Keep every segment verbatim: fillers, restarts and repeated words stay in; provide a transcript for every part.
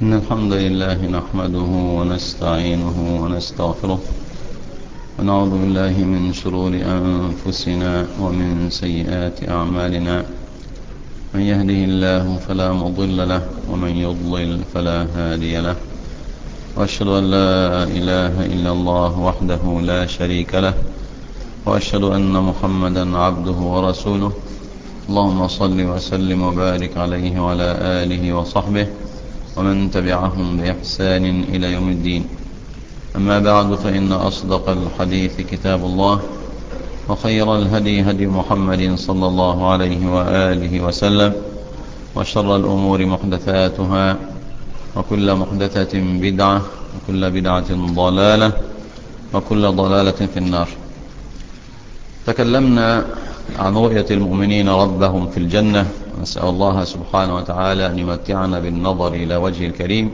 إن الحمد لله نحمده ونستعينه ونستغفره ونعوذ بالله من شرور أنفسنا ومن سيئات أعمالنا. من يهده الله فلا مضل له ومن يضلل فلا هادي له، وأشهد أن لا إله إلا الله وحده لا شريك له، وأشهد أن محمدا عبده ورسوله. اللهم صل وسلم وبارك عليه وعلى آله وصحبه ومن تبعهم بإحسان إلى يوم الدين. أما بعد، فإن أصدق الحديث كتاب الله، وخير الهدي هدي محمد صلى الله عليه وآله وسلم، وشر الأمور محدثاتها، وكل محدثة بدعة، وكل بدعة ضلالة، وكل ضلالة في النار. تكلمنا عن رؤية المؤمنين ربهم في الجنة، نسأل الله سبحانه وتعالى أن يمتعنا بالنظر إلى وجه الكريم.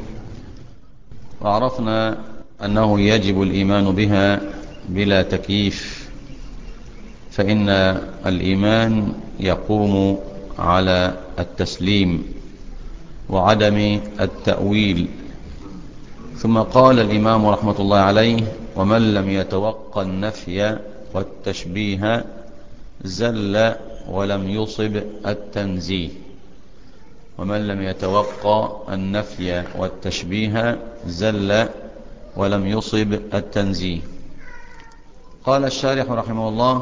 وعرفنا أنه يجب الإيمان بها بلا تكييف، فإن الإيمان يقوم على التسليم وعدم التأويل. ثم قال الإمام رحمة الله عليه: ومن لم يتوقع النفي والتشبيه زل ولم يصب التنزيه. ومن لم يتوقع النفي والتشبيه زل ولم يصب التنزيه. قال الشارح رحمه الله: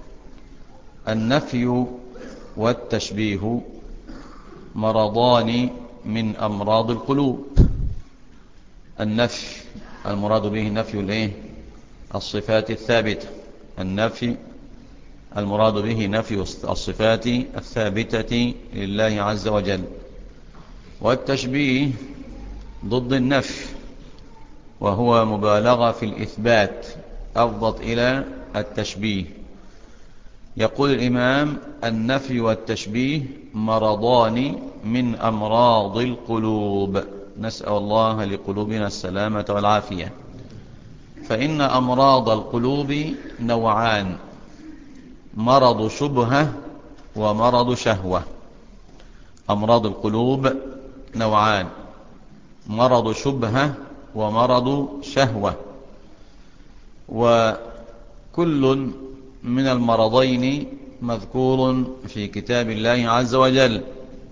النفي والتشبيه مرضان من أمراض القلوب. النفي المراد به نفي الايه؟ الصفات الثابتة. النفي المراد به نفي الصفات الثابتة لله عز وجل. والتشبيه ضد النفي، وهو مبالغة في الإثبات أفضت إلى التشبيه. يقول الإمام: النفي والتشبيه مرضان من أمراض القلوب. نسأل الله لقلوبنا السلامة والعافية. فإن أمراض القلوب نوعان: مرض شبهة ومرض شهوة. أمراض القلوب نوعان: مرض شبهة ومرض شهوة. وكل من المرضين مذكور في كتاب الله عز وجل.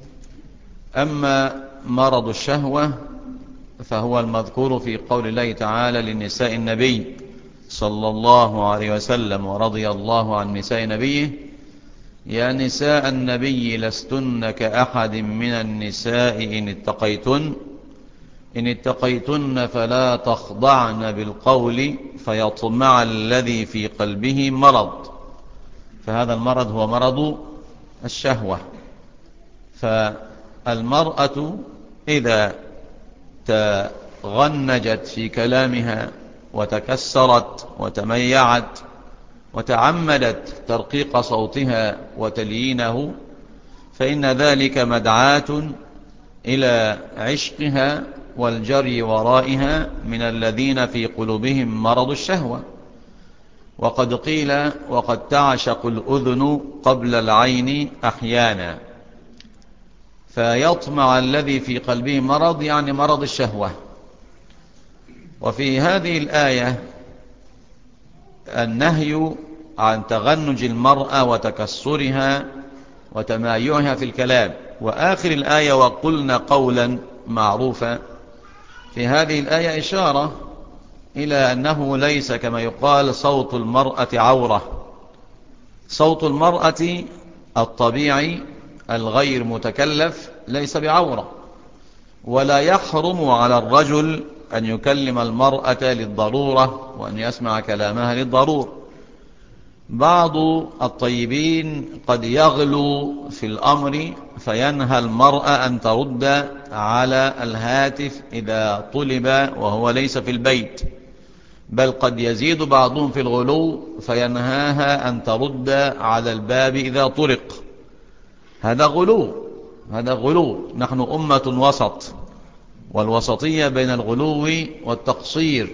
أما مرض الشهوة فهو المذكور في قول الله تعالى للنساء النبي صلى الله عليه وسلم ورضي الله عن نساء نبيه: يا نساء النبي لستن كأحد من النساء إن اتقيتن إن اتقيتن فلا تخضعن بالقول فيطمع الذي في قلبه مرض. فهذا المرض هو مرض الشهوة. فالمرأة إذا تغنجت في كلامها وتكسرت وتميعت وتعمدت ترقيق صوتها وتليينه، فإن ذلك مدعاة إلى عشقها والجري ورائها من الذين في قلوبهم مرض الشهوة. وقد قيل: وقد تعشق الأذن قبل العين أحيانا. فيطمع الذي في قلبه مرض، يعني مرض الشهوة. وفي هذه الآية النهي عن تغنج المرأة وتكسرها وتمايعها في الكلام. وآخر الآية: وقلنا قولا معروفا. في هذه الآية إشارة إلى أنه ليس كما يقال صوت المرأة عورة. صوت المرأة الطبيعي الغير متكلف ليس بعورة، ولا يحرم على الرجل أن يكلم المرأة للضرورة وأن يسمع كلامها للضرورة. بعض الطيبين قد يغلو في الأمر فينهى المرأة أن ترد على الهاتف إذا طلب وهو ليس في البيت، بل قد يزيد بعضهم في الغلو فينهاها أن ترد على الباب إذا طرق. هذا غلو، هذا غلو. نحن أمة وسط، والوسطية بين الغلو والتقصير.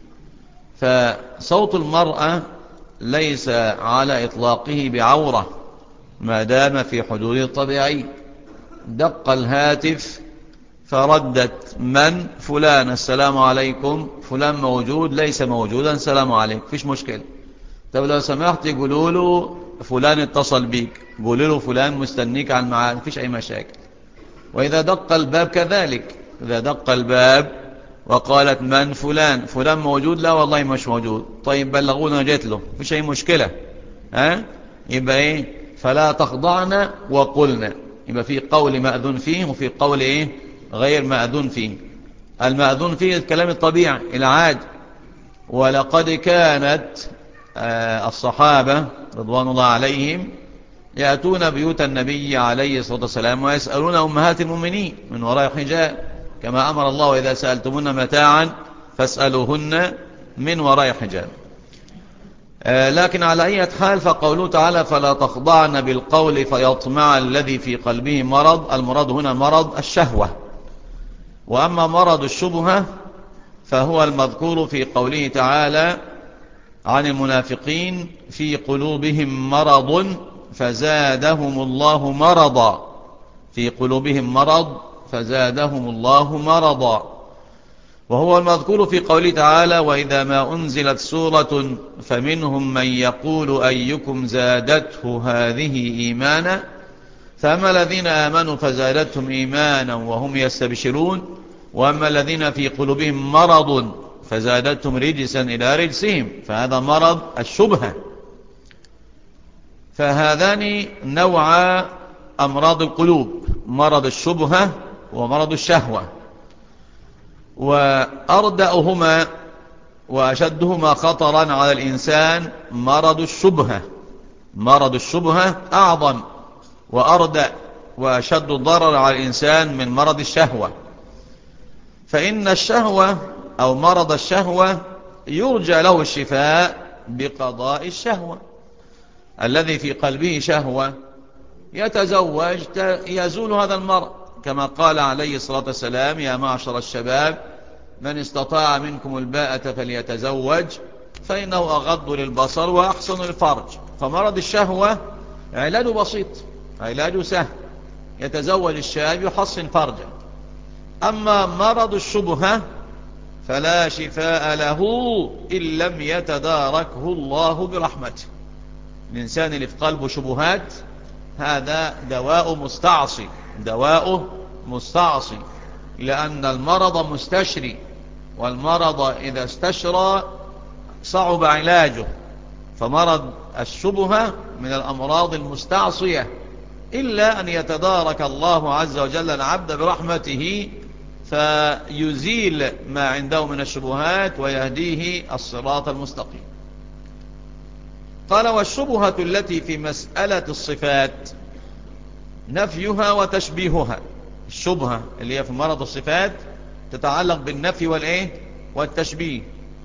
فصوت المرأة ليس على إطلاقه بعورة ما دام في حدود الطبيعي. دق الهاتف فردت من؟ فلان، السلام عليكم. فلان موجود؟ ليس موجودا، السلام عليكم. فيش مشكلة. طب لو سمحت قولوا له فلان اتصل بيك، قولوا له فلان مستنيك على الميعاد، مفيش أي مشاكل. وإذا دق الباب كذلك، إذا دق الباب وقالت من؟ فلان. فلان موجود؟ لا والله مش موجود. طيب بلغونا جيت له، مفيش أي مشكلة. ها؟ يبقى إيه؟ فلا تخضعن وقلنا. يبقى في قول مأذون فيه وفي قول إيه؟ غير مأذون فيه. المأذون فيه الكلام الطبيعي العادي. ولقد كانت الصحابة رضوان الله عليهم يأتون بيوت النبي عليه الصلاة والسلام ويسألون أمهات المؤمنين من وراء حجاب، كما أمر الله: وإذا سألتمون متاعا فاسألوهن من وراء حجاب. لكن على أي حال، فقوله تعالى: فلا تخضعن بالقول فيطمع الذي في قلبه مرض. المرض هنا مرض الشهوة. وأما مرض الشبهة فهو المذكور في قوله تعالى عن المنافقين: في قلوبهم مرض فزادهم الله مرضا. في قلوبهم مرض فزادهم الله مرضا. وهو المذكور في قوله تعالى: وإذا ما أنزلت سورة فمنهم من يقول أيكم زادته هذه إيمانا، فأما الذين آمنوا فزادتهم إيمانا وهم يستبشرون، وأما الذين في قلوبهم مرض فزادتهم رجسا إلى رجسهم. فهذا مرض الشبهة. فهذان نوع أمراض القلوب: مرض الشبهة ومرض الشهوة. وأردأهما وأشدهما خطرا على الإنسان مرض الشبهة. مرض الشبهة أعظم وأردأ وأشد ضرر على الإنسان من مرض الشهوة. فإن الشهوة أو مرض الشهوة يرجى له الشفاء بقضاء الشهوة. الذي في قلبه شهوة يتزوج يزول هذا المرض، كما قال عليه الصلاة والسلام: يا معشر الشباب من استطاع منكم الباءة فليتزوج فإنه أغض للبصر وأحسن للفرج. فمرض الشهوة علاجه بسيط، علاجه سهل، يتزوج الشاب يحصن فرجه. أما مرض الشبهة فلا شفاء له إن لم يتداركه الله برحمته. الإنسان اللي في قلبه شبهات هذا دواء مستعصي، دواء مستعصي، لأن المرض مستشري، والمرض إذا استشرى صعب علاجه. فمرض الشبهة من الأمراض المستعصية، إلا أن يتدارك الله عز وجل العبد برحمته فيزيل ما عنده من الشبهات ويهديه الصراط المستقيم. قال: والشبهة التي في مسألة الصفات نفيها وتشبيهها. الشبهة اللي هي في مرض الصفات تتعلق بالنفي والإيه والتشبيه.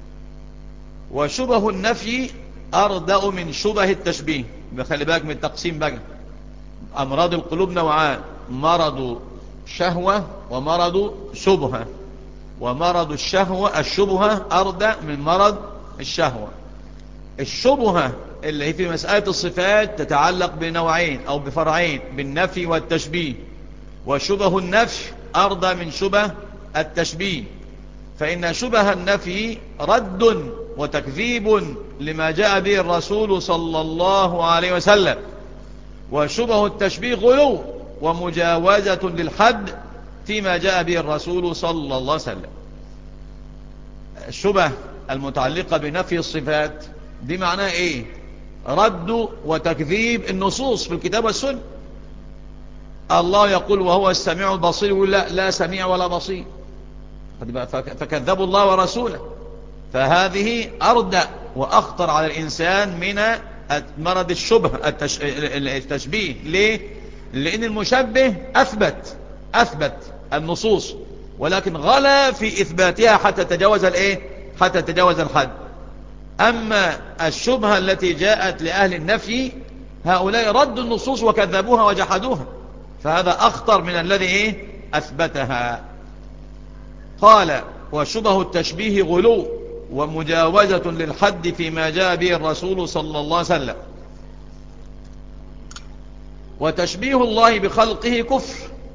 وشبه النفي أردأ من شبه التشبيه. بخلي بالك من التقسيم بقى. أمراض القلوب نوعان: مرض شهوة ومرض شبهة. ومرض الشهوة الشبهة أردأ من مرض الشهوة. الشبهة اللي هي في مسألة الصفات تتعلق بنوعين أو بفرعين: بالنفي والتشبيه. وشبه النفي أردى من شبه التشبيه. فإن شبه النفي رد وتكذيب لما جاء به الرسول صلى الله عليه وسلم. وشبه التشبيه غلو ومجاوزة للحد فيما جاء به الرسول صلى الله عليه وسلم. الشبه المتعلقة بنفي الصفات دي معناها ايه؟ رد وتكذيب النصوص في الكتاب والسنة. الله يقول وهو السميع البصير، يقول لا, لا سميع ولا بصير، فكذبوا الله ورسوله. فهذه أردأ وأخطر على الإنسان من مرض الشبه التشبيه. ليه؟ لأن المشبه أثبت أثبت النصوص، ولكن غلا في إثباتها حتى تجاوز الإيه؟ حتى تجاوز الحد. أما الشبهة التي جاءت لأهل النفي هؤلاء ردوا النصوص وكذبوها وجحدوها، فهذا أخطر من الذي إيه؟ أثبتها. قال: وشبه التشبيه غلو ومجاوزة للحد فيما جاء به الرسول صلى الله عليه وسلم. وتشبيه الله بخلقه كفر،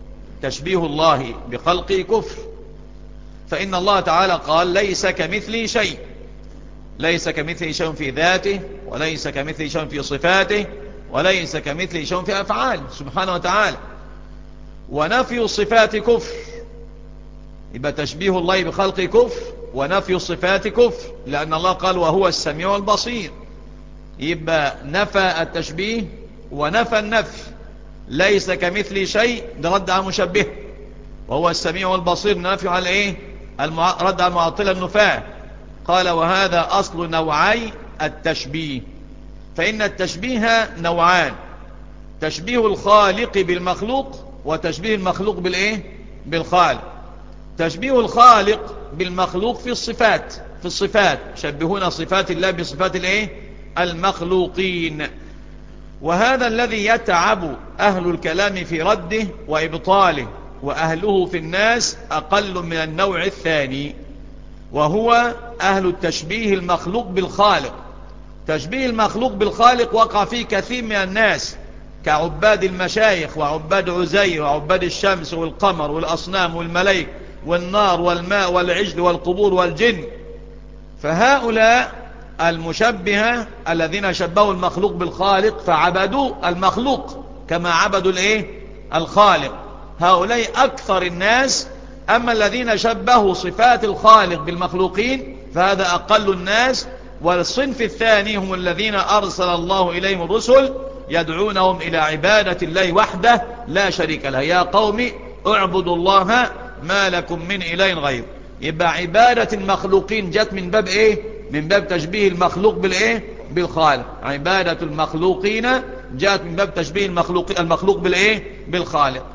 تشبيه الله بخلقه كفر، فإن الله تعالى قال ليس كمثله شيء، ليس كمثله شيء في ذاته، وليس كمثله شيء في صفاته، وليس كمثله شيء في أفعاله سبحانه وتعالى. ونفي الصفات كفر، يبقى تشبيه الله بخلقه كفر، ونفي الصفات كفر، لأن الله قال وهو السميع البصير، يبقى نفى التشبيه ونفى النفي. ليس كمثله شيء ده رد على مشبه، وهو السميع البصير نافي على ايه؟ المع... رد على المعطلة النفاة. قال وهذا أصل نوعي التشبيه، فإن التشبيه نوعان: تشبيه الخالق بالمخلوق، وتشبيه المخلوق بالايه؟ بالخالق. تشبيه الخالق بالمخلوق في الصفات، في الصفات شبهون صفات الله بصفات الايه؟ المخلوقين. وهذا الذي يتعب أهل الكلام في رده وإبطاله، وأهله في الناس أقل من النوع الثاني، وهو أهل التشبيه المخلوق بالخالق. تشبيه المخلوق بالخالق وقع فيه كثير من الناس، كعباد المشايخ وعباد عزير وعباد الشمس والقمر والأصنام والملائكة والنار والماء والعجل والقبور والجن. فهؤلاء المشبهة الذين شبهوا المخلوق بالخالق فعبدوا المخلوق كما عبدوا الايه؟ الخالق، هؤلاء أكثر الناس. أما الذين شبهوا صفات الخالق بالمخلوقين فهذا أقل الناس. والصنف الثاني هم الذين أرسل الله إليهم الرسل يدعونهم إلى عبادة الله وحده لا شريك له، يا قوم اعبدوا الله ما لكم من إله غير. يبقى عبادة المخلوقين جت من باب ايه؟ من باب تشبيه المخلوق بالايه؟ بالخالق. عبادة المخلوقين جاءت من باب تشبيه المخلوق المخلوق بالايه؟ بالخالق.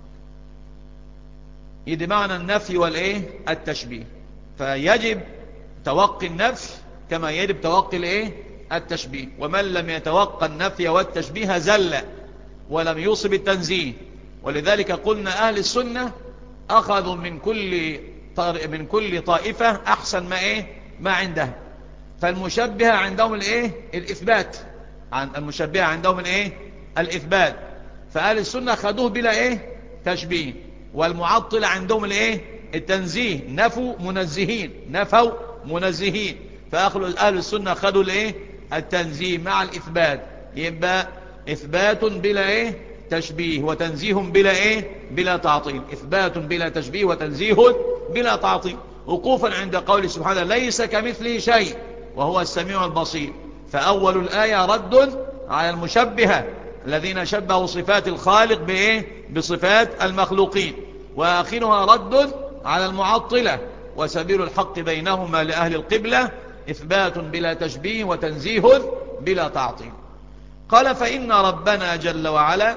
يدي معنى النفي والايه؟ التشبيه. فيجب توقي النفي كما يجب توقي الايه؟ التشبيه. ومن لم يتوقى النفي والتشبيه زل ولم يوصب التنزيه. ولذلك قلنا أهل السنة أخذوا من كل من كل طائفة أحسن ما ايه؟ ما عندها. فالمشبهة عندهم الايه؟ الإثبات. عن المشبهة عندهم الايه؟ الإثبات. فأهل السنة خدوه بلا ايه؟ تشبيه. والمعطلة عندهم الايه؟ التنزيه، نفوا منزهين، نفوا منزهين. فأهل السنة خدوا الايه؟ التنزيه مع الإثبات. يبقى إثبات بلا ايه؟ تشبيه، وتنزيه بلا ايه؟ بلا تعطيل. إثبات بلا تشبيه وتنزيه بلا تعطيل، وقوفا عند قول سبحانه ليس كمثله شيء وهو السميع البصير. فأول الآية رد على المشبهة الذين شبهوا صفات الخالق بإيه؟ بصفات المخلوقين، وآخرها رد على المعطلة. وسبيل الحق بينهما لأهل القبلة إثبات بلا تشبيه وتنزيه بلا تعطيل. قال فإن ربنا جل وعلا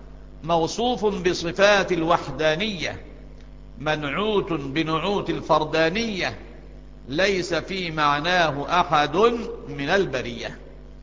موصوف بصفات الوحدانية منعوت بنعوت الفردانية ليس في معناه أحد من البرية.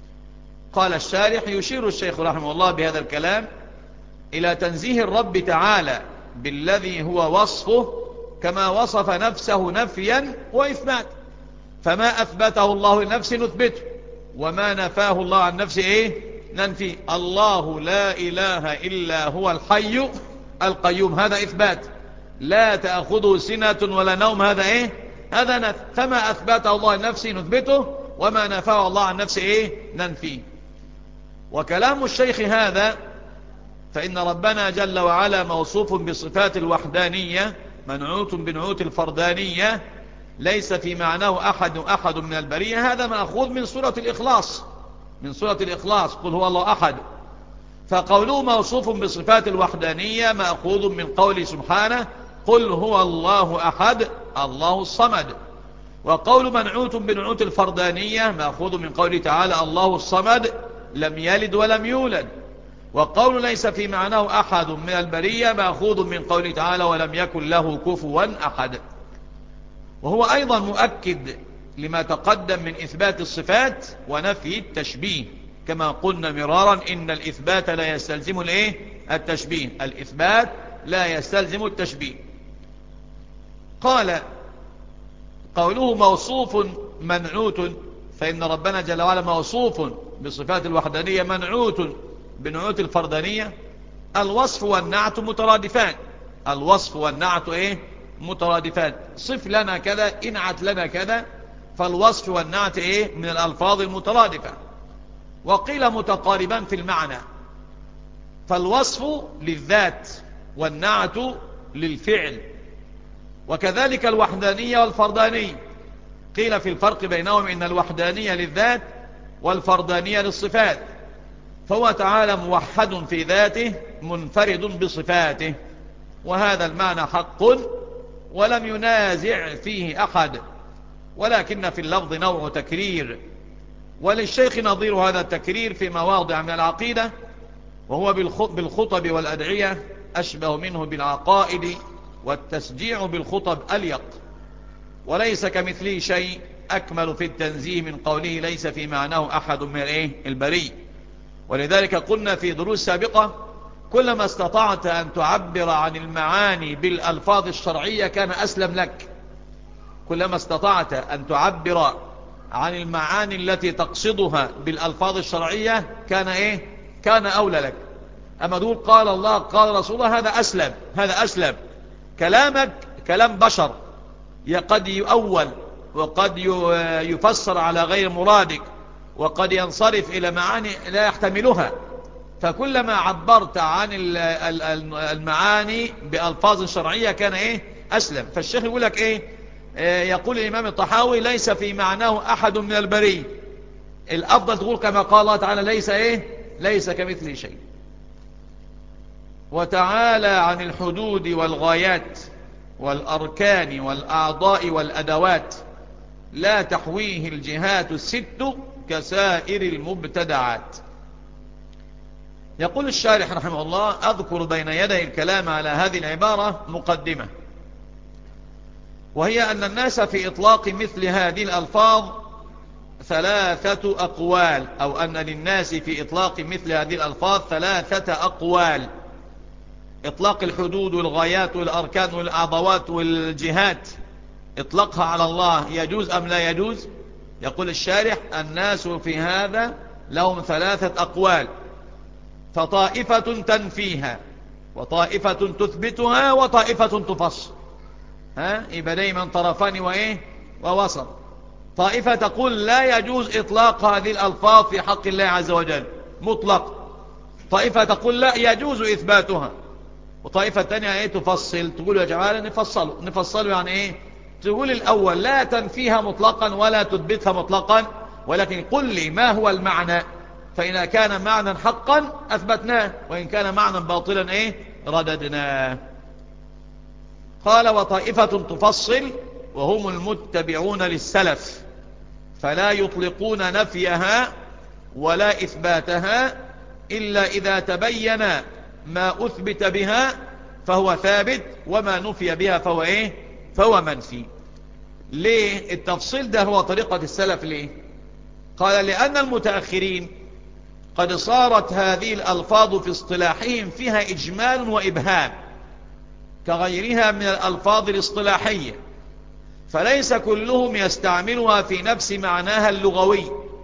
قال الشارح يشير الشيخ رحمه الله بهذا الكلام إلى تنزيه الرب تعالى بالذي هو وصفه كما وصف نفسه نفيا وإثبات. فما أثبته الله لنفسه نثبته، وما نفاه الله عن نفسه إيه؟ ننفي. الله لا إله إلا هو الحي القيوم، هذا إثبات. لا تأخذه سنة ولا نوم، هذا إيه؟ هذا نفي. فما أثبته الله لنفسه نثبته، وما نفاه الله عن نفسه إيه؟ ننفيه. وكلام الشيخ هذا فإن ربنا جل وعلا موصوف بصفات الوحدانية منعوت بنعوت الفردانية ليس في معناه أحد أحد من البرية، هذا مأخوذ من سورة الإخلاص، من سورة الإخلاص قل هو الله أحد. فقوله موصوف بصفات الوحدانية مأخوذ من قوله سبحانه قل هو الله أحد الله الصمد. وقول منعوت بنعوت الفردانية مأخوذ من قوله تعالى الله الصمد لم يلد ولم يولد. وقول ليس في معناه أحد من البرية مأخوذ من قوله تعالى ولم يكن له كفوا أحد. وهو أيضا مؤكد لما تقدم من إثبات الصفات ونفي التشبيه، كما قلنا مرارا إن الإثبات لا يستلزم الإيه؟ التشبيه. الإثبات لا يستلزم التشبيه. قال قوله موصوف منعوت، فإن ربنا جل وعلا موصوف بصفات الوحدانية منعوت بنعوت الفردانية. الوصف والنعت مترادفان، الوصف والنعت إيه مترادفات. صف لنا كذا، انعت لنا كذا، فالوصف والنعت إيه من الألفاظ المترادفة. وقيل متقاربان في المعنى، فالوصف للذات والنعت للفعل. وكذلك الوحدانية والفردانية، قيل في الفرق بينهم إن الوحدانية للذات والفردانية للصفات، فهو تعالى موحد في ذاته منفرد بصفاته، وهذا المعنى حق ولم ينازع فيه أحد، ولكن في اللفظ نوع تكرير، وللشيخ نظير هذا التكرير في مواضع من العقيدة، وهو بالخطب والأدعية أشبه منه بالعقائد، والتسجيع بالخطب أليق. وليس كمثله شيء أكمل في التنزيه من قوله ليس في معناه أحد من الإيه البري. ولذلك قلنا في دروس سابقة كلما استطعت أن تعبر عن المعاني بالألفاظ الشرعية كان أسلم لك، كلما استطعت أن تعبر عن المعاني التي تقصدها بالألفاظ الشرعية كان إيه كان أولى لك. أما دول قال الله قال رسوله هذا أسلم، هذا أسلم. كلامك كلام بشر قد يؤول وقد يفسر على غير مرادك، وقد ينصرف إلى معاني لا يحتملها، فكلما عبرت عن المعاني بألفاظ شرعية كان إيه أسلم. فالشيخ يقول لك إيه يقول الإمام الطحاوي ليس في معناه أحد من البري، الأفضل تقول كما قال الله تعالى ليس إيه ليس كمثله شيء. وتعالى عن الحدود والغايات والأركان والأعضاء والأدوات لا تحويه الجهات الست كسائر المبتدعات. يقول الشارح رحمه الله أذكر بين يدي الكلام على هذه العبارة مقدمة، وهي أن الناس في إطلاق مثل هذه الألفاظ ثلاثة أقوال، أو أن للناس في إطلاق مثل هذه الألفاظ ثلاثة أقوال. إطلاق الحدود والغايات والأركان والأعضوات والجهات، إطلاقها على الله يجوز أم لا يجوز؟ يقول الشارح الناس في هذا لهم ثلاثة أقوال، فطائفة تنفيها، وطائفة تثبتها، وطائفة تفصل. ها يبقى دايما طرفان وإيه ووسط. طائفة تقول لا يجوز إطلاق هذه الألفاظ في حق الله عز وجل مطلق، طائفة تقول لا يجوز إثباتها، وطائفة تانية ايه تفصل تقول يا جماعة نفصله نفصله يعني ايه تقول الأول لا تنفيها مطلقا ولا تثبتها مطلقا، ولكن قل لي ما هو المعنى، فإن كان معنى حقا أثبتناه، وإن كان معنى باطلا ايه رددناه. قال وطائفة تفصل وهم المتبعون للسلف، فلا يطلقون نفيها ولا إثباتها إلا إذا تبين ما أثبت بها فهو ثابت، وما نفي بها فهو إيه فهو منفي. ليه التفصيل ده هو طريقة السلف؟ ليه؟ قال لأن المتأخرين قد صارت هذه الألفاظ في اصطلاحهم فيها إجمال وإبهام كغيرها من الألفاظ الاصطلاحية، فليس كلهم يستعملها في نفس معناها اللغوي،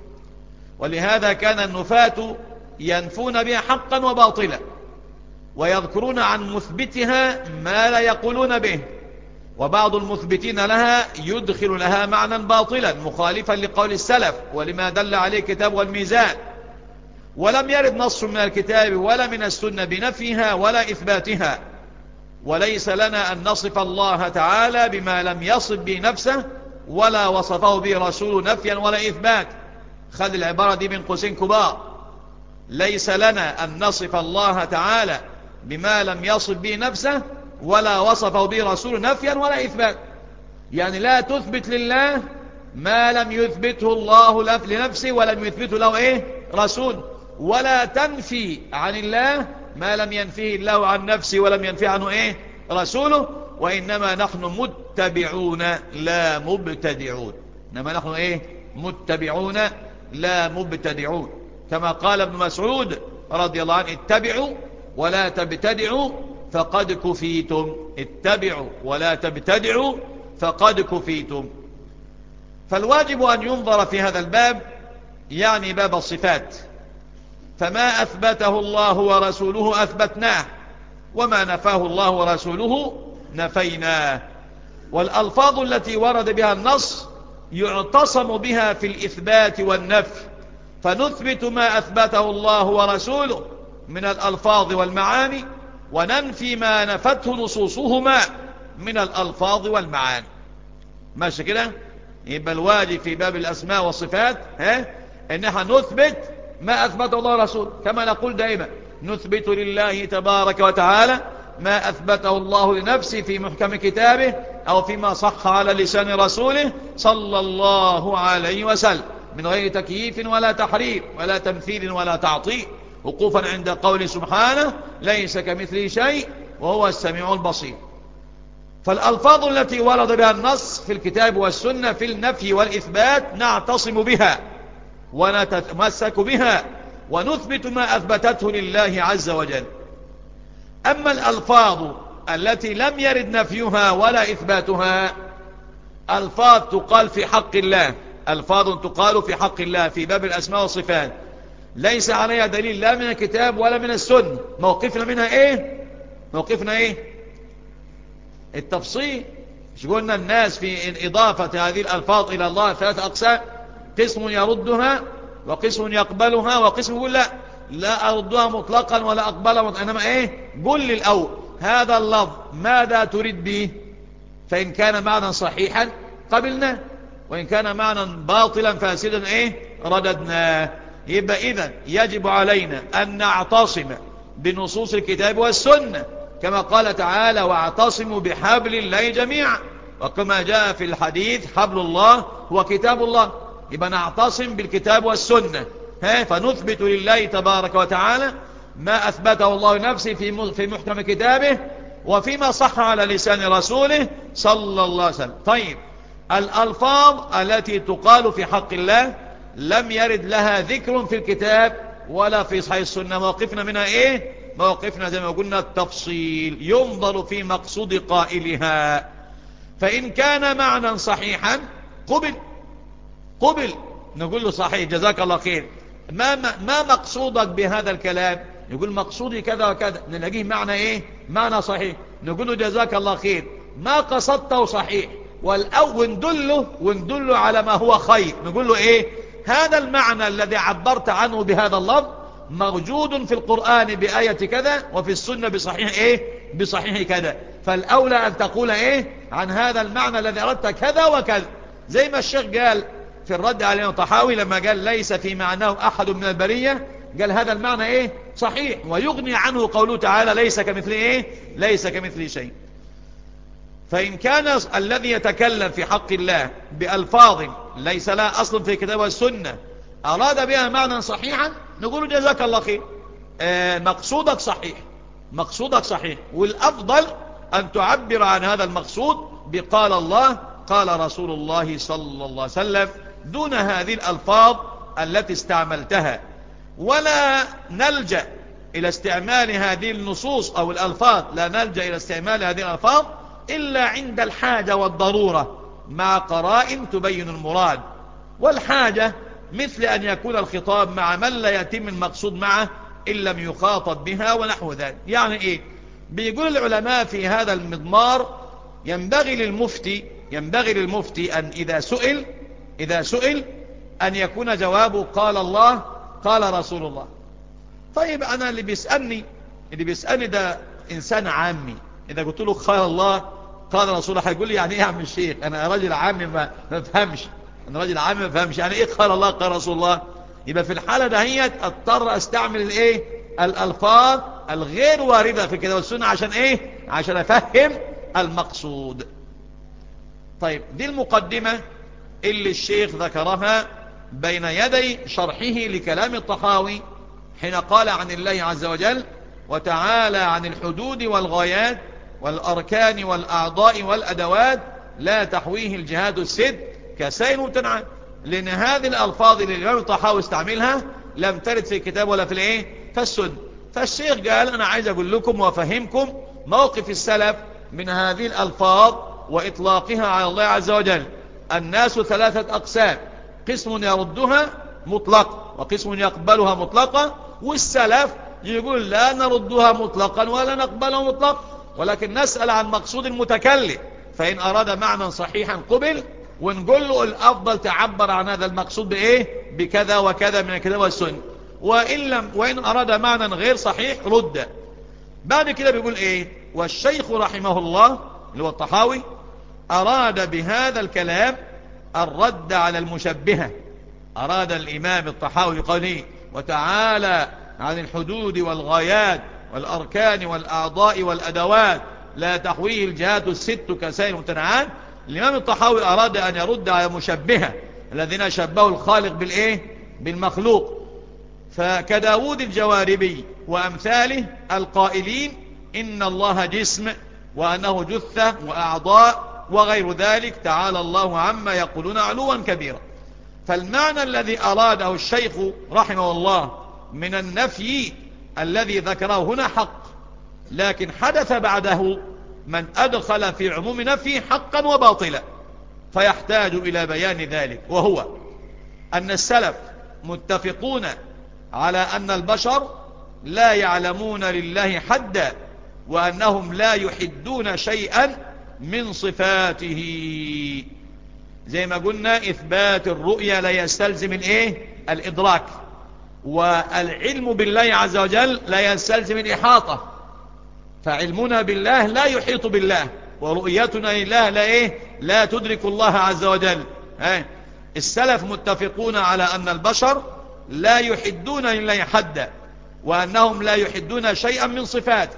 ولهذا كان النفاة ينفون بها حقا وباطلا، ويذكرون عن مثبتها ما لا يقولون به، وبعض المثبتين لها يدخل لها معنى باطلا مخالفا لقول السلف ولما دل عليه الكتاب والميزان، ولم يرد نص من الكتاب ولا من السنة بنفيها ولا إثباتها. وليس لنا أن نصف الله تعالى بما لم يصف به نفسه ولا وصفه به رسول نفيا ولا إثبات. خذ العبارة دي من قوسين كبار، ليس لنا أن نصف الله تعالى بما لم يصف به نفسه ولا وصفه به رسول نفيا ولا إثبات، يعني لا تثبت لله ما لم يثبته الله لنفسه ولم يثبته له إيه رسول، ولا تنفي عن الله ما لم ينفيه الله عن نفسه ولم ينفي عنه إيه رسوله. وإنما نحن متبعون لا مبتدعون، إنما نحن إيه متبعون لا مبتدعون، كما قال ابن مسعود رضي الله عنه اتبعوا ولا تبتدعوا فقد كفيتم، اتبعوا ولا تبتدعوا فقد كفيتم. فالواجب أن ينظر في هذا الباب، يعني باب الصفات، فما أثبته الله ورسوله أثبتناه، وما نفاه الله ورسوله نفيناه. والألفاظ التي ورد بها النص يعتصم بها في الإثبات والنفي، فنثبت ما أثبته الله ورسوله من الألفاظ والمعاني، وننفي ما نفته نصوصهما من الألفاظ والمعاني. ماشي كده؟ يبقى الواجب في باب الأسماء والصفات ها إن احنا نثبت ما أثبته الله ورسوله، كما نقول دائما نثبت لله تبارك وتعالى ما أثبته الله لنفسه في محكم كتابه أو فيما صح على لسان رسوله صلى الله عليه وسلم، من غير تكييف ولا تحريف ولا تمثيل ولا تعطيل، وقوفا عند قول سبحانه ليس كمثله شيء وهو السميع البصير. فالألفاظ التي ورد بها النص في الكتاب والسنة في النفي والإثبات نعتصم بها ونتمسك بها ونثبت ما أثبتته لله عز وجل. أما الألفاظ التي لم يرد نفيها ولا إثباتها ألفاظ تقال في حق الله، ألفاظ تقال في حق الله في باب الأسماء والصفات ليس عليها دليل لا من الكتاب ولا من السنة. موقفنا منها إيه؟ موقفنا إيه؟ التفصيل. مش قلنا الناس في إضافة هذه الألفاظ إلى الله ثلاثة أقسام، قسم يردها وقسم يقبلها وقسم يقول لا لا أردها مطلقا ولا أقبلها مطلقا. إنما إيه؟ قل لي الأول هذا اللفظ ماذا تريد به؟ فإن كان معنى صحيحا قبلنا، وإن كان معنى باطلا فاسدا إيه؟ رددنا. يبقى إذن يجب علينا أن نعتصم بنصوص الكتاب والسنة كما قال تعالى واعتصموا بحبل الله جميعا، وكما جاء في الحديث حبل الله هو كتاب الله. يبقى نعتصم بالكتاب والسنة ها فنثبت لله تبارك وتعالى ما أثبته الله نفسه في في محكم كتابه وفيما صح على لسان رسوله صلى الله عليه وسلم. طيب الألفاظ التي تقال في حق الله لم يرد لها ذكر في الكتاب ولا في صحيح السنة، موقفنا منها إيه؟ موقفنا زي ما قلنا التفصيل، ينظر في مقصود قائلها، فإن كان معنى صحيحا قبل قبل نقول له صحيح جزاك الله خير. ما, ما مقصودك بهذا الكلام؟ يقول مقصودي كذا وكذا، نلاقيه معنى ايه؟ معنى صحيح، نقول له جزاك الله خير. ما قصدته صحيح والأو وندله وندله على ما هو خير، نقول له ايه؟ هذا المعنى الذي عبرت عنه بهذا اللفظ موجود في القرآن بآية كذا وفي السنة بصحيح ايه؟ بصحيح كذا، فالأولى أن تقول ايه عن هذا المعنى الذي أردت كذا وكذا. زي ما الشيخ قال في الرد على الطحاوي لما قال ليس في معناه أحد من البرية، قال هذا المعنى ايه؟ صحيح، ويغني عنه قوله تعالى ليس كمثل ايه؟ ليس كمثل شيء. فإن كان الذي يتكلم في حق الله بألفاظ ليس لها أصل في الكتاب والسنة أراد بها معنى صحيحا نقول جزاك الله خير، آه مقصودك صحيح، مقصودك صحيح، والأفضل أن تعبر عن هذا المقصود بقال الله قال رسول الله صلى الله عليه وسلم دون هذه الألفاظ التي استعملتها. ولا نلجأ إلى استعمال هذه النصوص أو الألفاظ، لا نلجأ إلى استعمال هذه الألفاظ إلا عند الحاجة والضرورة مع قرائن تبين المراد. والحاجة مثل أن يكون الخطاب مع من لا يتم المقصود معه إن لم يخاطب بها ونحو ذلك. يعني إيه؟ بيقول العلماء في هذا المضمار ينبغي للمفتي ينبغي للمفتي أن إذا سئل إذا سئل أن يكون جوابه قال الله قال رسول الله. طيب أنا اللي بيسألني اللي بيسألني ده إنسان عامي، إذا قلت له قال الله قال رسول الله هيقول لي يعني إيه يا عم الشيخ؟ أنا راجل عامي ما بفهمش، أنا راجل عامي ما بفهمش يعني إيه قال الله قال رسول الله. يبقى في الحالة دهيت اضطر استعمل الإيه؟ الألفاظ الغير واردة في الكتاب والسنة عشان إيه؟ عشان أفهم المقصود. طيب دي المقدمة اللي الشيخ ذكرها بين يدي شرحه لكلام الطحاوي حين قال عن الله عز وجل وتعالى عن الحدود والغايات والأركان والأعضاء والأدوات لا تحويه الجهاد الست كسائر ممتنعات. لأن هذه الألفاظ اللي الإمام الطحاوي استعملها لم ترد في الكتاب ولا في الإيه؟ في السنة. فالشيخ قال أنا عايز أقول لكم وأفهمكم موقف السلف من هذه الألفاظ وإطلاقها على الله عز وجل. الناس ثلاثة أقسام، قسم يردها مطلق وقسم يقبلها مطلقة، والسلف يقول لا نردها مطلقا ولا نقبلها مطلقا، ولكن نسأل عن مقصود المتكلم، فإن أراد معنى صحيحا قبل، ونقول له الأفضل تعبر عن هذا المقصود بإيه؟ بكذا وكذا من الكتاب والسنة، وإن, لم وإن أراد معنى غير صحيح رد. بعد كده بيقول إيه؟ والشيخ رحمه الله اللي هو الطحاوي أراد بهذا الكلام الرد على المشبهة. أراد الإمام الطحاوي بقوله وتعالى عن الحدود والغايات والأركان والأعضاء والأدوات لا تحويه الجهات الست كسائر الممتنعات. الإمام الطحاوي أراد أن يرد على المشبهة الذين شبهوا الخالق بالإيه؟ بالمخلوق، فكداود الجواربي وأمثاله القائلين إن الله جسم وأنه جثة وأعضاء وغير ذلك، تعالى الله عما يقولون علوا كبيرا. فالمعنى الذي أراده الشيخ رحمه الله من النفي الذي ذكره هنا حق، لكن حدث بعده من أدخل في عموم نفي حقا وباطلا، فيحتاج إلى بيان ذلك، وهو أن السلف متفقون على أن البشر لا يعلمون لله حدا، وأنهم لا يحدون شيئا من صفاته. زي ما قلنا إثبات الرؤية لا يستلزم الإيه؟ الإدراك، والعلم بالله عز وجل لا يستلزم الإحاطة، فعلمنا بالله لا يحيط بالله، ورؤيتنا لله لا إيه؟ لا تدرك الله عز وجل. اه؟ السلف متفقون على أن البشر لا يحدون لله حدا، وأنهم لا يحدون شيئا من صفاته.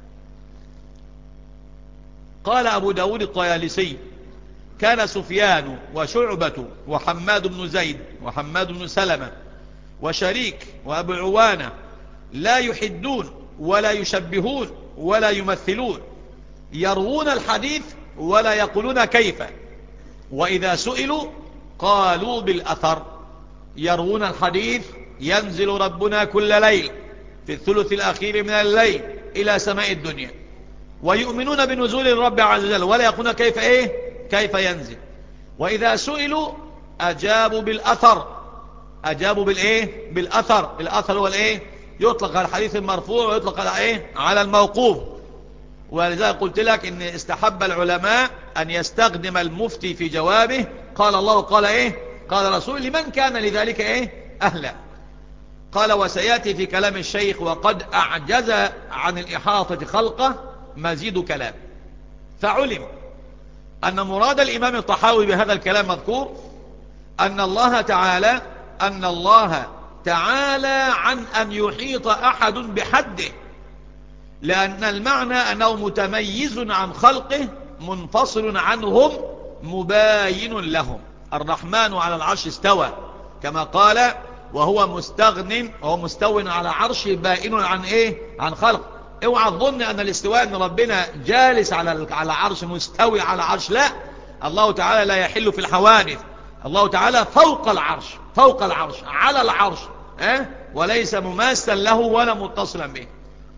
قال أبو داود الطيالسي كان سفيان وشعبة وحماد بن زيد وحماد بن سلمة وشريك وأبو عوانة لا يحدون ولا يشبهون ولا يمثلون، يروون الحديث ولا يقولون كيف، وإذا سئلوا قالوا بالأثر. يروون الحديث ينزل ربنا كل ليل في الثلث الأخير من الليل إلى سماء الدنيا، ويؤمنون بنزول الرب عز وجل ولا يقولون كيف إيه؟ كيف ينزل. وإذا سئلوا أجابوا بالأثر. أجابوا بالإيه؟ بالأثر. الأثر هو الإيه؟ يطلق على الحديث المرفوع ويطلق على إيه؟ على الموقوف. ولذلك قلت لك إن استحب العلماء أن يستخدم المفتي في جوابه قال الله قال إيه؟ قال رسول لمن كان لذلك إيه؟ أهلا. قال وسيأتي في كلام الشيخ وقد أعجز عن الإحاطة خلقه مزيد كلام. فعلم أن مراد الإمام الطحاوي بهذا الكلام مذكور أن الله تعالى أن الله تعالى عن أن يحيط أحد بحده، لأن المعنى أنه متميز عن خلقه منفصل عنهم مباين لهم. الرحمن على العرش استوى كما قال وهو مستغن وهو مستو على عرش بائن عن إيه؟ عن خلق. اوعى تظن أن الاستواء أن ربنا جالس على على عرش مستوي على عرش، لا، الله تعالى لا يحل في الحوادث. الله تعالى فوق العرش فوق العرش على العرش أه؟ وليس مماثلا له ولا متصلا به.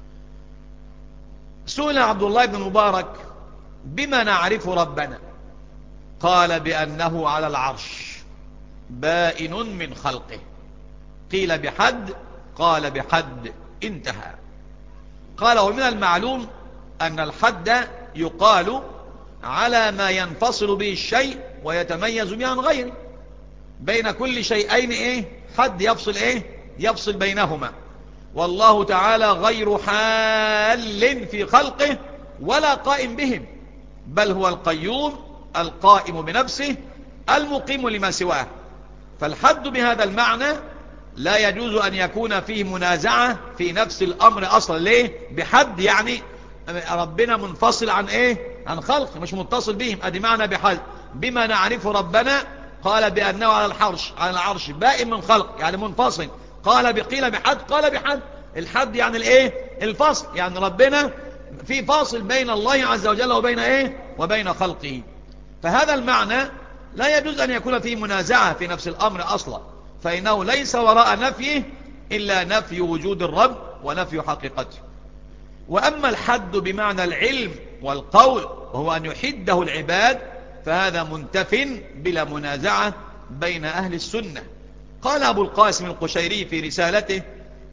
سئل عبد الله بن مبارك بما نعرف ربنا؟ قال بأنه على العرش بائن من خلقه. قيل بحد؟ قال بحد، انتهى. قال ومن المعلوم أن الحد يقال على ما ينفصل به الشيء ويتميز به عن غيره. بين كل شيئين إيه؟ حد يفصل إيه؟ يفصل بينهما. والله تعالى غير حال في خلقه ولا قائم بهم، بل هو القيوم القائم بنفسه المقيم لما سواه. فالحد بهذا المعنى لا يجوز أن يكون فيه منازعة في نفس الأمر أصلا. ليه؟ بحد يعني ربنا منفصل عن إيه؟ عن خلق، مش متصل بهم. أدي معنى بحد. بما نعرف ربنا قال بأنه على الحرش على العرش بائن من خلق يعني منفصل. قال بقيل بحد؟ قال بحد. الحد يعني الإيه؟ الفصل، يعني ربنا في فاصل بين الله عز وجل وبين إيه؟ وبين خلقه. فهذا المعنى لا يجوز أن يكون فيه منازعة في نفس الأمر أصلا، فإنه ليس وراء نفيه إلا نفي وجود الرب ونفي حقيقته. وأما الحد بمعنى العلم والقول وهو أن يحده العباد فهذا منتف بلا منازعة بين أهل السنة. قال أبو القاسم القشيري في رسالته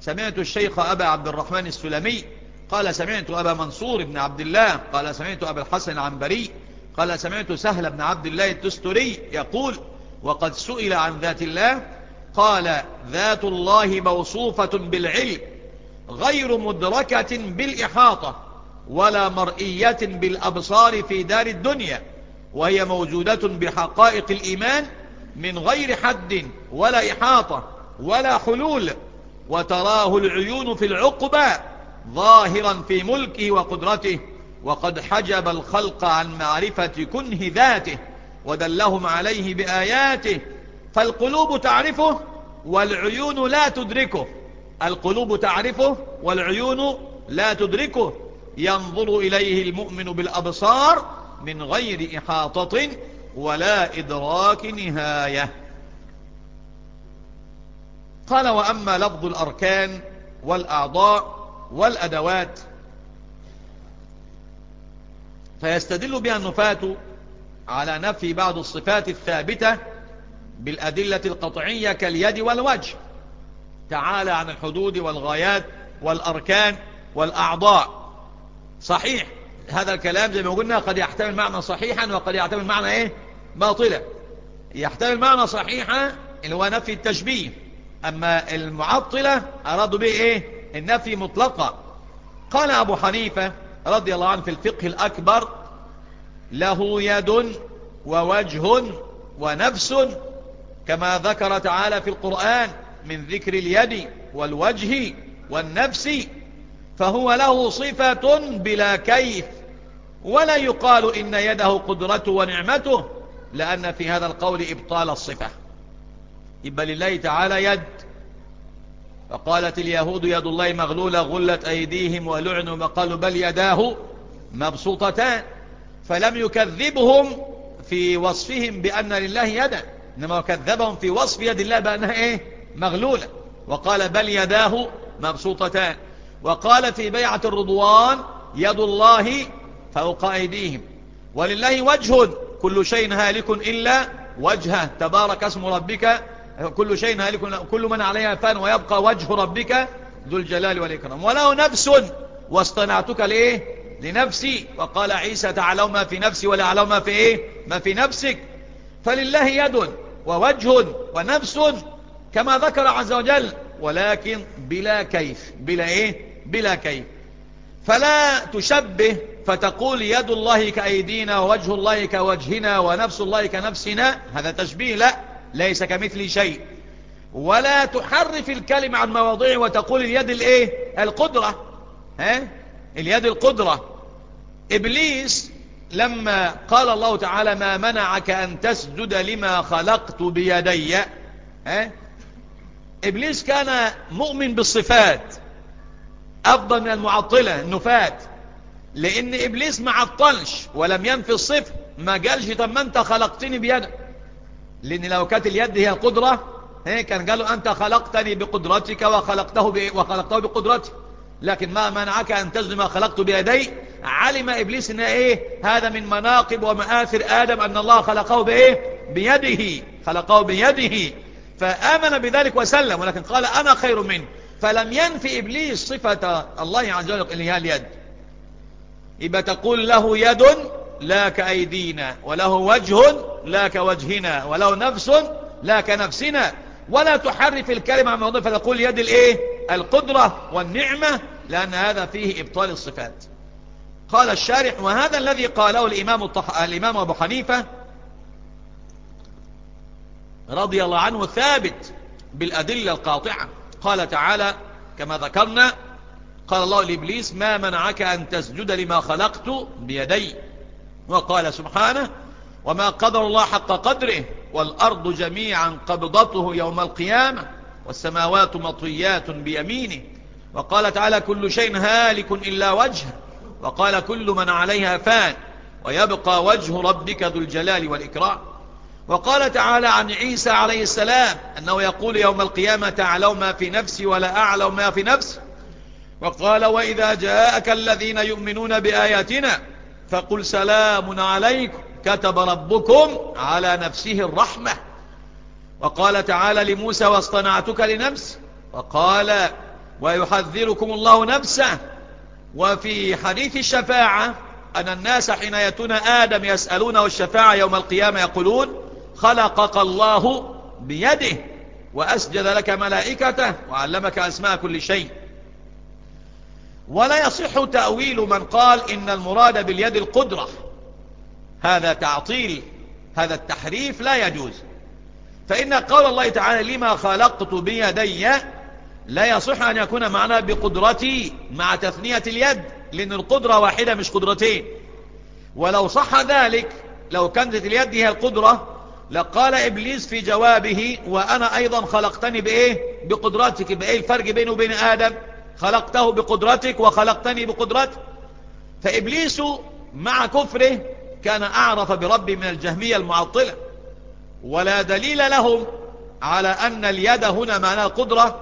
سمعت الشيخ أبا عبد الرحمن السلمي قال سمعت أبا منصور بن عبد الله قال سمعت أبا الحسن العنبري قال سمعت سهل بن عبد الله التستري يقول وقد سئل عن ذات الله قال ذات الله موصوفة بالعلم غير مدركة بالإحاطة ولا مرئية بالأبصار في دار الدنيا، وهي موجودة بحقائق الإيمان من غير حد ولا إحاطة ولا حلول، وتراه العيون في العقبى ظاهرا في ملكه وقدرته، وقد حجب الخلق عن معرفة كنه ذاته ودلهم عليه بآياته، فالقلوب تعرفه والعيون لا تدركه. القلوب تعرفه والعيون لا تدركه، ينظر إليه المؤمن بالأبصار من غير إحاطة ولا إدراك نهاية. قال وأما لفظ الأركان والأعضاء والأدوات فيستدل بها النفاة على نفي بعض الصفات الثابتة بالأدلة القطعية كاليد والوجه، تعالى عن الحدود والغايات والأركان والأعضاء. صحيح هذا الكلام زي ما قلنا قد يحتمل معنى صحيحا وقد يحتمل معنى ايه باطلا. يحتمل معنى صحيحا اللي هو نفي التشبيه، أما المعطلة أرادوا به إيه النفي مطلقا. قال أبو حنيفة رضي الله عنه في الفقه الأكبر له يد ووجه ونفس كما ذكر تعالى في القرآن من ذكر اليد والوجه والنفس، فهو له صفة بلا كيف، ولا يقال إن يده قدرته ونعمته، لأن في هذا القول إبطال الصفة. يبقى لله تعالى يد، فقالت اليهود يد الله مغلولة غلت أيديهم ولعنوا وقالوا بل يداه مبسوطتان، فلم يكذبهم في وصفهم بأن لله يدا، إنما كذبهم في وصف يد الله بأنها إيه مغلولة، وقال بل يداه مبسوطتان. وقال في بيعة الرضوان يد الله فوق أيديهم. ولله وجه كل شيء هالك إلا وجهه تبارك اسم ربك، كل شيء هالك كل من عليها فان ويبقى وجه ربك ذو الجلال والإكرام. وله نفس واصطنعتك لإيه لنفسي، وقال عيسى تعالوا ما في نفسي ولا أعلم ما في إيه ما في نفسك. فلله يد ووجه ونفس كما ذكر عز وجل، ولكن بلا كيف، بلا إيه بلا كيف. فلا تشبه فتقول يد الله كأيدينا ووجه الله كوجهنا ونفس الله كنفسنا، هذا تشبيه، لا ليس كمثل شيء. ولا تحرف الكلمة عن مواضعه وتقول اليد الايه القدرة، ها اليد القدرة. إبليس لما قال الله تعالى ما منعك أن تسجد لما خلقت بيدي، ها إبليس كان مؤمن بالصفات أفضل من المعطلة النفاة، لأن إبليس ما عطلش ولم ينفي الصفة، ما قالش طب ما أنت خلقتني بيدك، لأن لو كانت اليد هي القدرة كان قالوا أنت خلقتني بقدرتك وخلقته وخلقته بقدرتك، لكن ما منعك أن تسجد ما خلقت بيدي. علم إبليس أن إيه هذا من مناقب ومآثر آدم أن الله خلقه بإيه بيده، خلقه بيده، فآمن بذلك وسلم، ولكن قال أنا خير منه، فلم ينفي إبليس صفة الله عز وجل اللي هي اليد. يبقى تقول له يد لا كأيدينا، وله وجه لا كوجهنا، وله نفس لا كنفسنا، ولا تحرف الكلمة عن موضوع فتقول يد الايه القدرة والنعمة، لأن هذا فيه إبطال الصفات. قال الشارح وهذا الذي قاله الإمام, الطح... الإمام أبو حنيفة رضي الله عنه ثابت بالأدلة القاطعة. قال تعالى كما ذكرنا قال الله لإبليس ما منعك أن تسجد لما خلقت بيدي، وقال سبحانه وما قدر الله حق قدره والأرض جميعا قبضته يوم القيامة والسماوات مطويات بيمينه. وقال تعالى كل شيء هالك إلا وجهه، وقال كل من عليها فان ويبقى وجه ربك ذو الجلال والإكرام. وقال تعالى عن عيسى عليه السلام أنه يقول يوم القيامة تعالوا ما في نفسي ولا أعلم ما في نفسي. وقال وإذا جاءك الذين يؤمنون بآياتنا فقل سلام عليكم كتب ربكم على نفسه الرحمة. وقال تعالى لموسى واصطنعتك لنفسي، وقال ويحذركم الله نفسه. وفي حديث الشفاعة أن الناس حين يأتون آدم يسألونه الشفاعة يوم القيامة يقولون خلقك الله بيده وأسجد لك ملائكته وعلمك أسماء كل شيء. ولا يصح تأويل من قال إن المراد باليد القدرة، هذا تعطيل، هذا التحريف لا يجوز. فإن قول الله تعالى لما خلقت بيدي لا يصح أن يكون معناه بقدرتي مع تثنية اليد، لأن القدرة واحدة مش قدرتين. ولو صح ذلك، لو كانت اليد هي القدرة، لقال إبليس في جوابه وأنا أيضا خلقتني بإيه؟ بقدرتك. بإيه الفرق بينه وبين آدم؟ خلقته بقدرتك وخلقتني بقدرتك. فإبليس مع كفره كان أعرف بربه من الجهمية المعطلة، ولا دليل لهم على أن اليد هنا معناها قدرة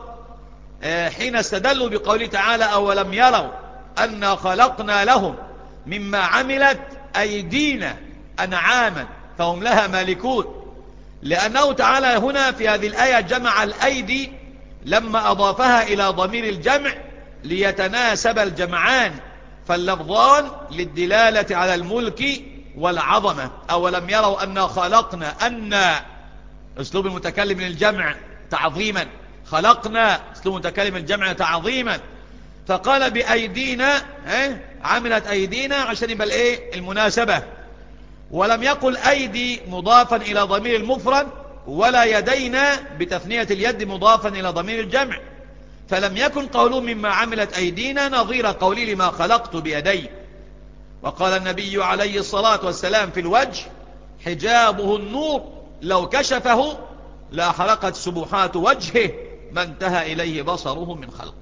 حين استدلوا بقوله تعالى أولم يروا أنا خلقنا لهم مما عملت أيدينا أنعاما فهم لها مالكون. لأنه تعالى هنا في هذه الآية جمع الأيدي لما أضافها إلى ضمير الجمع ليتناسب الجمعان، فاللفظان للدلالة على الملك والعظمة. أولم يروا أنا خلقنا، أن أسلوب المتكلم للجمع تعظيما، خلقنا أسلوب متكلم الجمع تعظيما، فقال بأيدينا ايه؟ عملت أيدينا عشان يبقى الايه المناسبة. ولم يقل أيدي مضافا إلى ضمير المفرد، ولا يدينا بتثنية اليد مضافا إلى ضمير الجمع، فلم يكن قوله مما عملت أيدينا نظير قولي لما خلقت بيدي. وقال النبي عليه الصلاة والسلام في الوجه حجابه النور لو كشفه لأحرقت سبحات وجهه ما انتهى إليه بصره من خلقه.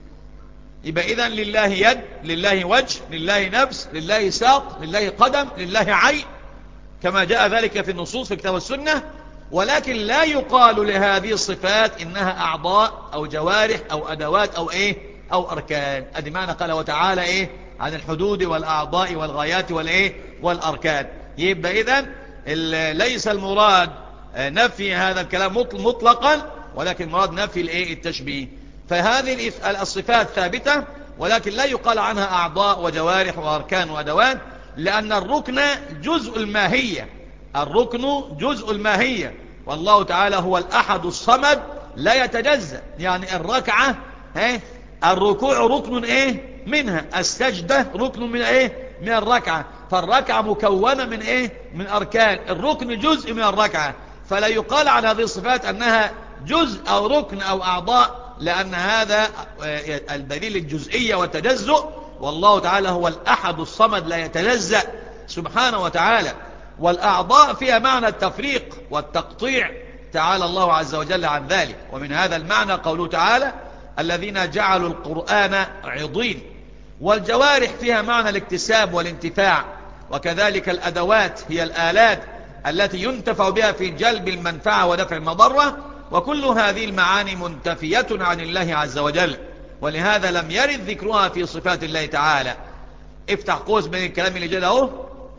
يبقى إذن لله يد، لله وجه، لله نفس، لله ساق، لله قدم، لله عين، كما جاء ذلك في النصوص في الكتاب والسنة. ولكن لا يقال لهذه الصفات إنها أعضاء أو جوارح أو أدوات أو إيه أو أركان. أدي معنى قال وتعالى إيه عن الحدود والأعضاء والغايات والإيه والأركان. يبقى إذن ليس المراد نفي هذا الكلام مطلقا، ولكن مراد نفي الإيه التشبيه. فهذه الصفات ثابتة، ولكن لا يقال عنها أعضاء وجوارح وأركان وأدوات، لأن الركن جزء الماهية، الركن جزء الماهية، والله تعالى هو الأحد الصمد لا يتجزأ. يعني الركعة ايه الركوع ركن ايه منها، السجدة ركن من ايه من الركعة، فالركعة مكونة من ايه من أركان، الركن جزء من الركعة. فلا يقال عن هذه الصفات أنها جزء أو ركن أو أعضاء، لأن هذا الدليل الجزئية والتجزؤ، والله تعالى هو الأحد الصمد لا يتجزأ سبحانه وتعالى. والأعضاء فيها معنى التفريق والتقطيع، تعالى الله عز وجل عن ذلك. ومن هذا المعنى قوله تعالى الذين جعلوا القرآن عضين. والجوارح فيها معنى الاكتساب والانتفاع، وكذلك الأدوات هي الآلات التي ينتفع بها في جلب المنفعة ودفع المضرة، وكل هذه المعاني منتفية عن الله عز وجل، ولهذا لم يرد ذكرها في صفات الله تعالى. افتح قوس بين الكلام اللي جاء له.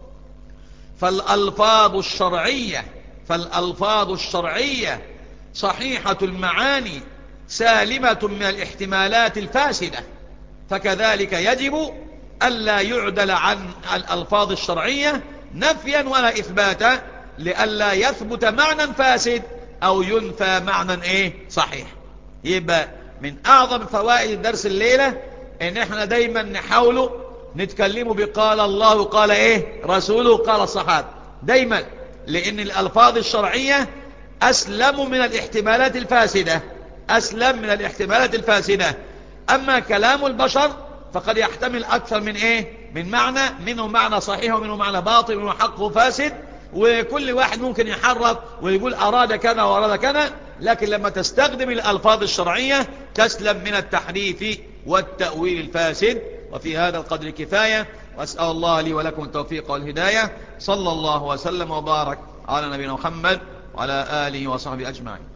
فالألفاظ الشرعية فالألفاظ الشرعية صحيحة المعاني سالمة من الاحتمالات الفاسدة، فكذلك يجب ألا يعدل عن الألفاظ الشرعية نفيا ولا إثباتا، لألا يثبت معنى فاسد أو ينفى معنى إيه صحيح. يبقى من أعظم فوائد الدرس الليلة إن إحنا دايما نحاول نتكلم بقال الله قال إيه رسوله قال الصحابة دايما، لأن الألفاظ الشرعية أسلم من الاحتمالات الفاسدة، أسلم من الاحتمالات الفاسدة. أما كلام البشر فقد يحتمل أكثر من إيه من معنى، منه معنى صحيح ومنه معنى باطل ومنه حق وفاسد، وكل واحد ممكن يحرف ويقول أراد كذا وأراد كذا. لكن لما تستخدم الألفاظ الشرعية تسلم من التحريف والتأويل الفاسد. وفي هذا القدر كفاية، وأسأل الله لي ولكم التوفيق والهداية. صلى الله وسلم وبارك على نبينا محمد وعلى آله وصحبه أجمعين.